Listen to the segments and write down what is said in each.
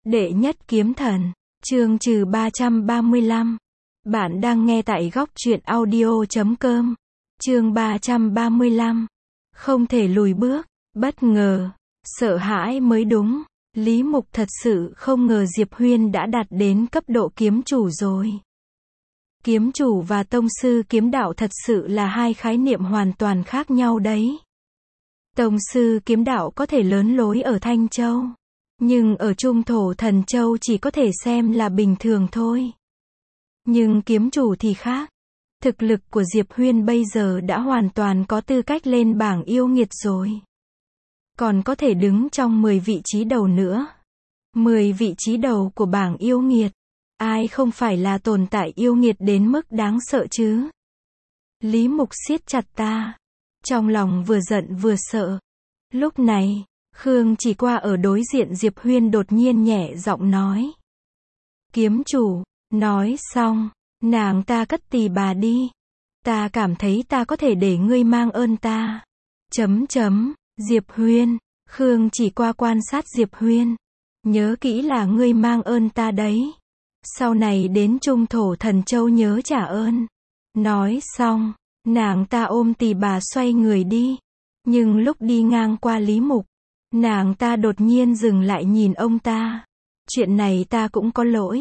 Đệ nhất kiếm thần, chương trừ 335. Bạn đang nghe tại góc truyện audio.com. Chương 335. Không thể lùi bước, bất ngờ, sợ hãi mới đúng. Lý Mục thật sự không ngờ Diệp Huyên đã đạt đến cấp độ kiếm chủ rồi. Kiếm chủ và tông sư kiếm đạo thật sự là hai khái niệm hoàn toàn khác nhau đấy. Tông sư kiếm đạo có thể lớn lối ở Thanh Châu, nhưng ở Trung Thổ Thần Châu chỉ có thể xem là bình thường thôi. Nhưng kiếm chủ thì khác. Thực lực của Diệp Huyên bây giờ đã hoàn toàn có tư cách lên bảng yêu nghiệt rồi. Còn có thể đứng trong 10 vị trí đầu nữa. 10 vị trí đầu của bảng yêu nghiệt. Ai không phải là tồn tại yêu nghiệt đến mức đáng sợ chứ? Lý Mục siết chặt ta. Trong lòng vừa giận vừa sợ. Lúc này, Khương Chỉ Qua ở đối diện Diệp Huyên đột nhiên nhẹ giọng nói. Kiếm chủ, nói xong, nàng ta cất tỳ bà đi. Ta cảm thấy ta có thể để ngươi mang ơn ta. Diệp Huyên, Khương Chỉ Qua quan sát Diệp Huyên. Nhớ kỹ là ngươi mang ơn ta đấy. Sau này đến Trung Thổ Thần Châu nhớ trả ơn. Nói xong, nàng ta ôm tỳ bà xoay người đi. Nhưng lúc đi ngang qua Lý Mục, nàng ta đột nhiên dừng lại nhìn ông ta. Chuyện này ta cũng có lỗi.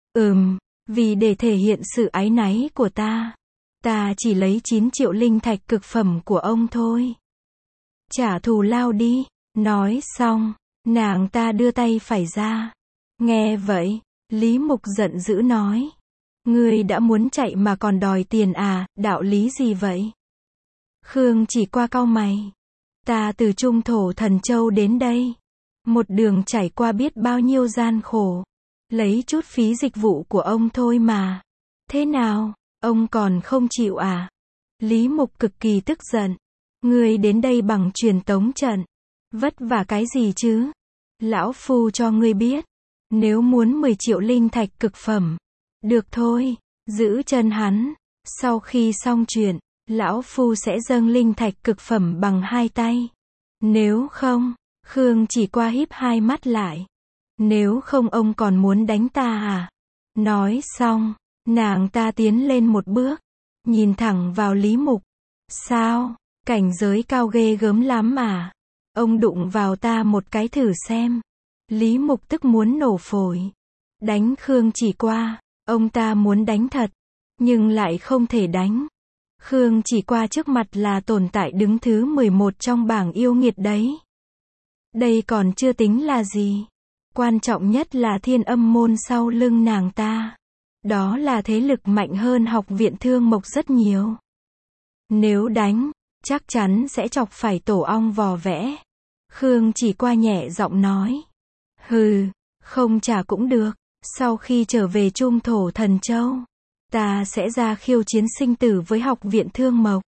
Vì để thể hiện sự áy náy của ta chỉ lấy 9 triệu linh thạch cực phẩm của ông thôi. Trả thù lao đi. Nói xong, nàng ta đưa tay phải ra. Nghe vậy, Lý Mục giận dữ nói. Ngươi đã muốn chạy mà còn đòi tiền à, đạo lý gì vậy? Khương Chỉ Qua cau mày. Ta từ Trung Thổ Thần Châu đến đây. Một đường trải qua biết bao nhiêu gian khổ. Lấy chút phí dịch vụ của ông thôi mà. Thế nào, ông còn không chịu à? Lý Mục cực kỳ tức giận. Ngươi đến đây bằng truyền tống trận. Vất vả cái gì chứ? Lão Phu cho ngươi biết. Nếu muốn 10 triệu linh thạch cực phẩm. Được thôi, giữ chân hắn. Sau khi xong chuyện, Lão Phu sẽ dâng linh thạch cực phẩm bằng 2 tay. Nếu không, Khương Chỉ Qua híp hai mắt lại. Nếu không ông còn muốn đánh ta à? Nói xong, nàng ta tiến lên một bước, nhìn thẳng vào Lý Mục. Sao? Cảnh giới cao ghê gớm lắm à? Ông đụng vào ta một cái thử xem. Lý Mục tức muốn nổ phổi. Đánh Khương Chỉ Qua, ông ta muốn đánh thật, nhưng lại không thể đánh. Khương Chỉ Qua trước mặt là tồn tại đứng thứ 11 trong bảng yêu nghiệt đấy. Đây còn chưa tính là gì. Quan trọng nhất là Thiên Âm môn sau lưng nàng ta. Đó là thế lực mạnh hơn Học viện Thương Mộc rất nhiều. Nếu đánh, chắc chắn sẽ chọc phải tổ ong vò vẽ. Khương Chỉ Qua nhẹ giọng nói. Hừ, không trả cũng được. Sau khi trở về Trung Thổ Thần Châu, ta sẽ ra khiêu chiến sinh tử với Học viện Thương Mộc.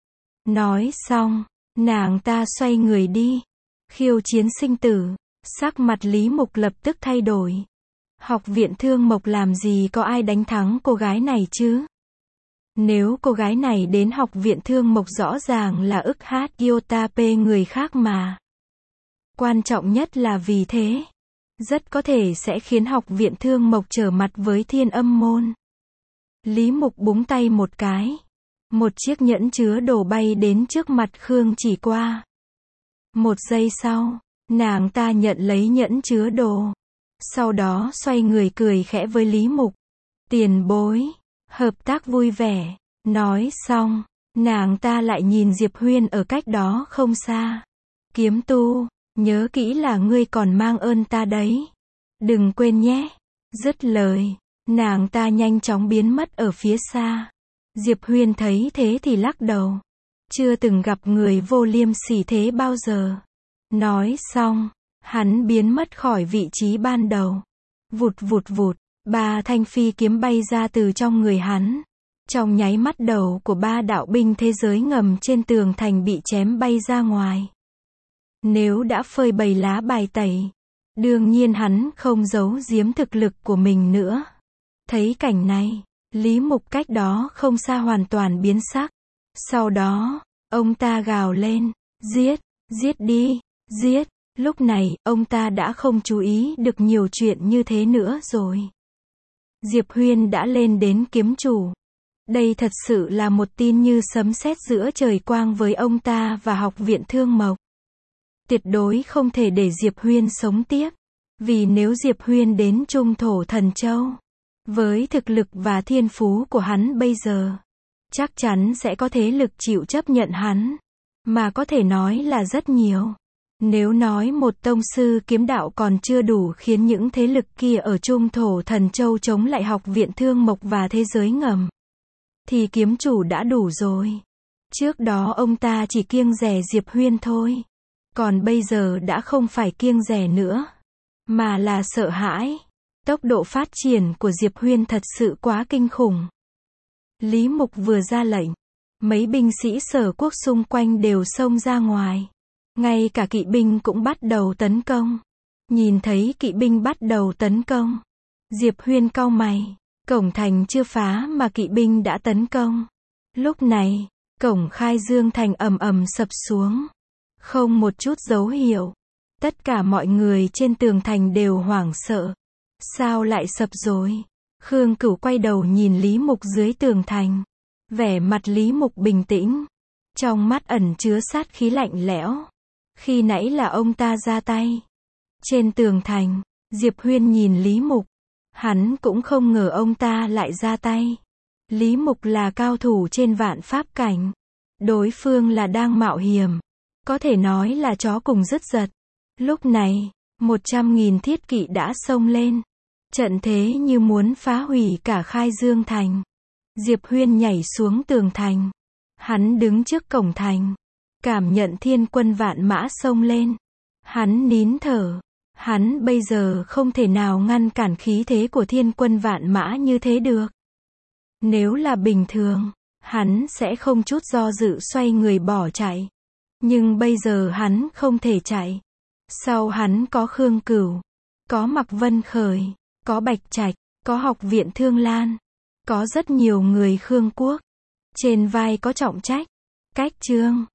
Nói xong, nàng ta xoay người đi. Khiêu chiến sinh tử. Sắc mặt Lý Mục lập tức thay đổi. Học viện Thương Mộc làm gì có ai đánh thắng cô gái này chứ? Nếu cô gái này đến Học viện Thương Mộc rõ ràng là ức hát iota p người khác mà. Quan trọng nhất là vì thế, rất có thể sẽ khiến Học viện Thương Mộc trở mặt với Thiên Âm môn. Lý Mục búng tay một cái. Một chiếc nhẫn chứa đồ bay đến trước mặt Khương Chỉ Qua. Một giây sau, nàng ta nhận lấy nhẫn chứa đồ. Sau đó xoay người cười khẽ với Lý Mục. Tiền bối, hợp tác vui vẻ. Nói xong, nàng ta lại nhìn Diệp Huyên ở cách đó không xa. Kiếm tu, nhớ kỹ là ngươi còn mang ơn ta đấy. Đừng quên nhé. Dứt lời, nàng ta nhanh chóng biến mất ở phía xa. Diệp Huyên thấy thế thì lắc đầu. Chưa từng gặp người vô liêm sỉ thế bao giờ. Nói xong, hắn biến mất khỏi vị trí ban đầu. Vụt vụt vụt, 3 thanh phi kiếm bay ra từ trong người hắn. Trong nháy mắt đầu của 3 đạo binh thế giới ngầm trên tường thành bị chém bay ra ngoài. Nếu đã phơi bày lá bài tẩy, đương nhiên hắn không giấu giếm thực lực của mình nữa. Thấy cảnh này, Lý Mục cách đó không xa hoàn toàn biến sắc. Sau đó, ông ta gào lên, giết, giết đi, giết. Lúc này, ông ta đã không chú ý được nhiều chuyện như thế nữa rồi. Diệp Huyên đã lên đến kiếm chủ. Đây thật sự là một tin như sấm sét giữa trời quang với ông ta và học viện Thương Mộc. Tuyệt đối không thể để Diệp Huyên sống tiếp. Vì nếu Diệp Huyên đến Trung Thổ Thần Châu, với thực lực và thiên phú của hắn bây giờ, chắc chắn sẽ có thế lực chịu chấp nhận hắn. Mà có thể nói là rất nhiều. Nếu nói một tông sư kiếm đạo còn chưa đủ khiến những thế lực kia ở Trung Thổ Thần Châu chống lại học viện Thương Mộc và thế giới ngầm, thì kiếm chủ đã đủ rồi. Trước đó ông ta chỉ kiêng dè Diệp Huyên thôi. Còn bây giờ đã không phải kiêng dè nữa, mà là sợ hãi. Tốc độ phát triển của Diệp Huyên thật sự quá kinh khủng. Lý Mục vừa ra lệnh, mấy binh sĩ Sở Quốc xung quanh đều xông ra ngoài. Ngay cả kỵ binh cũng bắt đầu tấn công. Nhìn thấy kỵ binh bắt đầu tấn công, Diệp Huyên cau mày. Cổng thành chưa phá mà kỵ binh đã tấn công. Lúc này, cổng Khai Dương thành ầm ầm sập xuống. Không một chút dấu hiệu. Tất cả mọi người trên tường thành đều hoảng sợ. Sao lại sập rồi? Khương Cửu quay đầu nhìn Lý Mục dưới tường thành. Vẻ mặt Lý Mục bình tĩnh. Trong mắt ẩn chứa sát khí lạnh lẽo. Khi nãy là ông ta ra tay. Trên tường thành, Diệp Huyên nhìn Lý Mục. Hắn cũng không ngờ ông ta lại ra tay. Lý Mục là cao thủ trên vạn pháp cảnh. Đối phương là đang mạo hiểm. Có thể nói là chó cùng dứt giật. Lúc này, 100.000 thiết kỵ đã xông lên. Trận thế như muốn phá hủy cả Khai Dương thành. Diệp Huyên nhảy xuống tường thành. Hắn đứng trước cổng thành. Cảm nhận thiên quân vạn mã xông lên. Hắn nín thở. Hắn bây giờ không thể nào ngăn cản khí thế của thiên quân vạn mã như thế được. Nếu là bình thường, hắn sẽ không chút do dự xoay người bỏ chạy. Nhưng bây giờ hắn không thể chạy. Sau hắn có Khương Cửu, có Mạc Vân Khởi, có Bạch Trạch, có học viện Thương Lan, có rất nhiều người Khương quốc. Trên vai có trọng trách. Cách Trương,